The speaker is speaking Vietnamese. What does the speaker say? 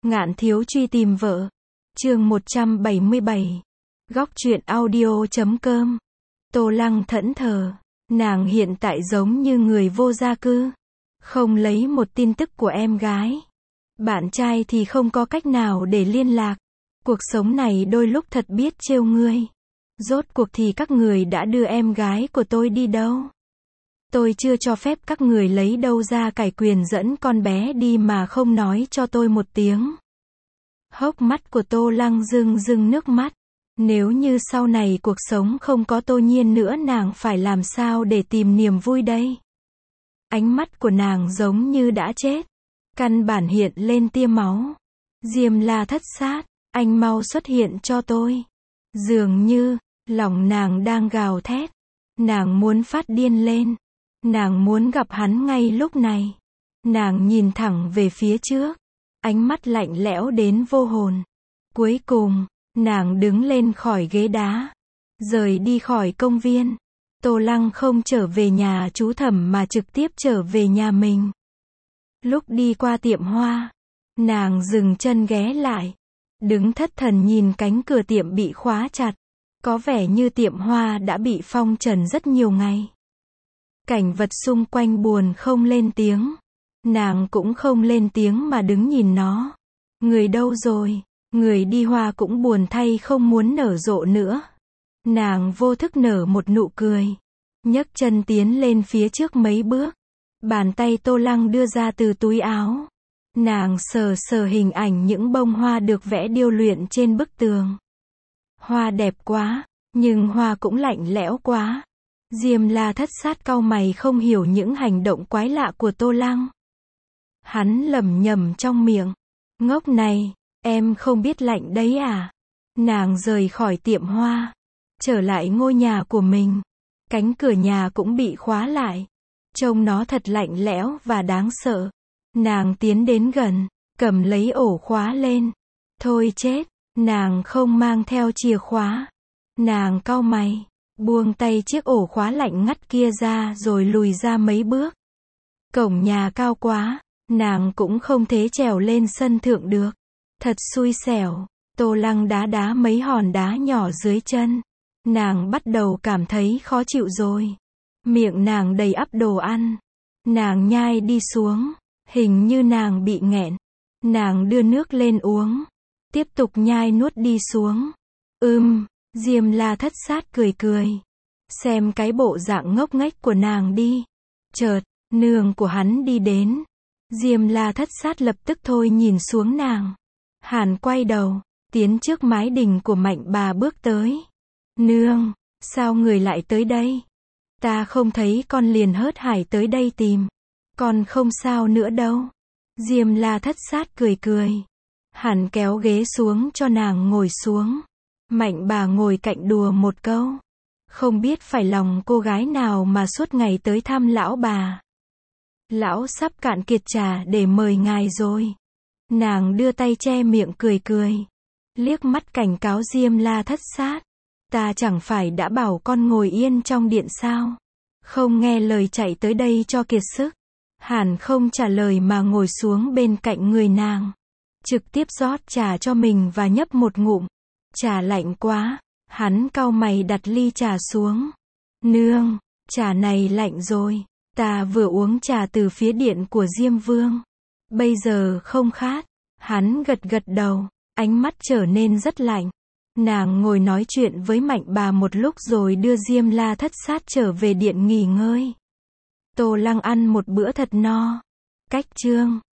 Ngạn thiếu truy tìm vợ. Chương 177. Góc truyện audio.com. Tô Lăng thẫn thờ. Nàng hiện tại giống như người vô gia cư. Không lấy một tin tức của em gái. Bạn trai thì không có cách nào để liên lạc. Cuộc sống này đôi lúc thật biết trêu ngươi. Rốt cuộc thì các người đã đưa em gái của tôi đi đâu? Tôi chưa cho phép các người lấy đâu ra cải quyền dẫn con bé đi mà không nói cho tôi một tiếng. Hốc mắt của Tô Lăng rưng rưng nước mắt. Nếu như sau này cuộc sống không có Tô Nhiên nữa, nàng phải làm sao để tìm niềm vui đây? Ánh mắt của nàng giống như đã chết. Căn bản hiện lên tia máu. Diêm La thất sát, anh mau xuất hiện cho tôi. Dường như, lòng nàng đang gào thét. Nàng muốn phát điên lên. Nàng muốn gặp hắn ngay lúc này. Nàng nhìn thẳng về phía trước. Ánh mắt lạnh lẽo đến vô hồn. Cuối cùng, nàng đứng lên khỏi ghế đá. Rời đi khỏi công viên. Tô Lăng không trở về nhà chú Thẩm mà trực tiếp trở về nhà mình. Lúc đi qua tiệm hoa, nàng dừng chân ghé lại. Đứng thất thần nhìn cánh cửa tiệm bị khóa chặt. Có vẻ như tiệm hoa đã bị phong trần rất nhiều ngày. Cảnh vật xung quanh buồn không lên tiếng. Nàng cũng không lên tiếng mà đứng nhìn nó. Người đâu rồi? Người đi hoa cũng buồn thay không muốn nở rộ nữa. Nàng vô thức nở một nụ cười. Nhấc chân tiến lên phía trước mấy bước. Bàn tay Tô Lăng đưa ra từ túi áo. Nàng sờ sờ hình ảnh những bông hoa được vẽ điêu luyện trên bức tường. Hoa đẹp quá, nhưng hoa cũng lạnh lẽo quá. Diêm La thất sát cau mày không hiểu những hành động quái lạ của Tô Lăng. Hắn lẩm nhẩm trong miệng. Ngốc này, em không biết lạnh đấy à? Nàng rời khỏi tiệm hoa. Trở lại ngôi nhà của mình. Cánh cửa nhà cũng bị khóa lại. Trông nó thật lạnh lẽo và đáng sợ. Nàng tiến đến gần, cầm lấy ổ khóa lên. Thôi chết, nàng không mang theo chìa khóa. Nàng cau mày, buông tay chiếc ổ khóa lạnh ngắt kia ra rồi lùi ra mấy bước. Cổng nhà cao quá, nàng cũng không thể trèo lên sân thượng được. Thật xui xẻo. Tô Lăng đá đá mấy hòn đá nhỏ dưới chân. Nàng bắt đầu cảm thấy khó chịu rồi. Miệng nàng đầy ắp đồ ăn. Nàng nhai đi xuống. Hình như nàng bị nghẹn. Nàng đưa nước lên uống. Tiếp tục nhai nuốt đi xuống. Diêm La thất sát cười cười. Xem cái bộ dạng ngốc nghếch của nàng đi. Chợt, nương của hắn đi đến. Diêm La thất sát lập tức thôi nhìn xuống nàng. Hàn quay đầu, tiến trước mái đình của Mạnh bà bước tới. Nương, sao người lại tới đây? Ta không thấy con liền hớt hải tới đây tìm. Con không sao nữa đâu. Diêm La thất sát cười cười. Hàn kéo ghế xuống cho nàng ngồi xuống. Mạnh bà ngồi cạnh đùa một câu. Không biết phải lòng cô gái nào mà suốt ngày tới thăm lão bà. Lão sắp cạn kiệt trà để mời ngài rồi. Nàng đưa tay che miệng cười cười. Liếc mắt cảnh cáo Diêm La thất sát. Ta chẳng phải đã bảo con ngồi yên trong điện sao? Không nghe lời chạy tới đây cho kiệt sức. Hàn không trả lời mà ngồi xuống bên cạnh người nàng. Trực tiếp rót trà cho mình và nhấp một ngụm. Trà lạnh quá. Hắn cau mày đặt ly trà xuống. Nương, trà này lạnh rồi. Ta vừa uống trà từ phía điện của Diêm Vương. Bây giờ không khát. Hắn gật gật đầu. Ánh mắt trở nên rất lạnh. Nàng ngồi nói chuyện với Mạnh bà một lúc rồi đưa Diêm La thất sát trở về điện nghỉ ngơi. Tô Lăng ăn một bữa thật no. Cách chương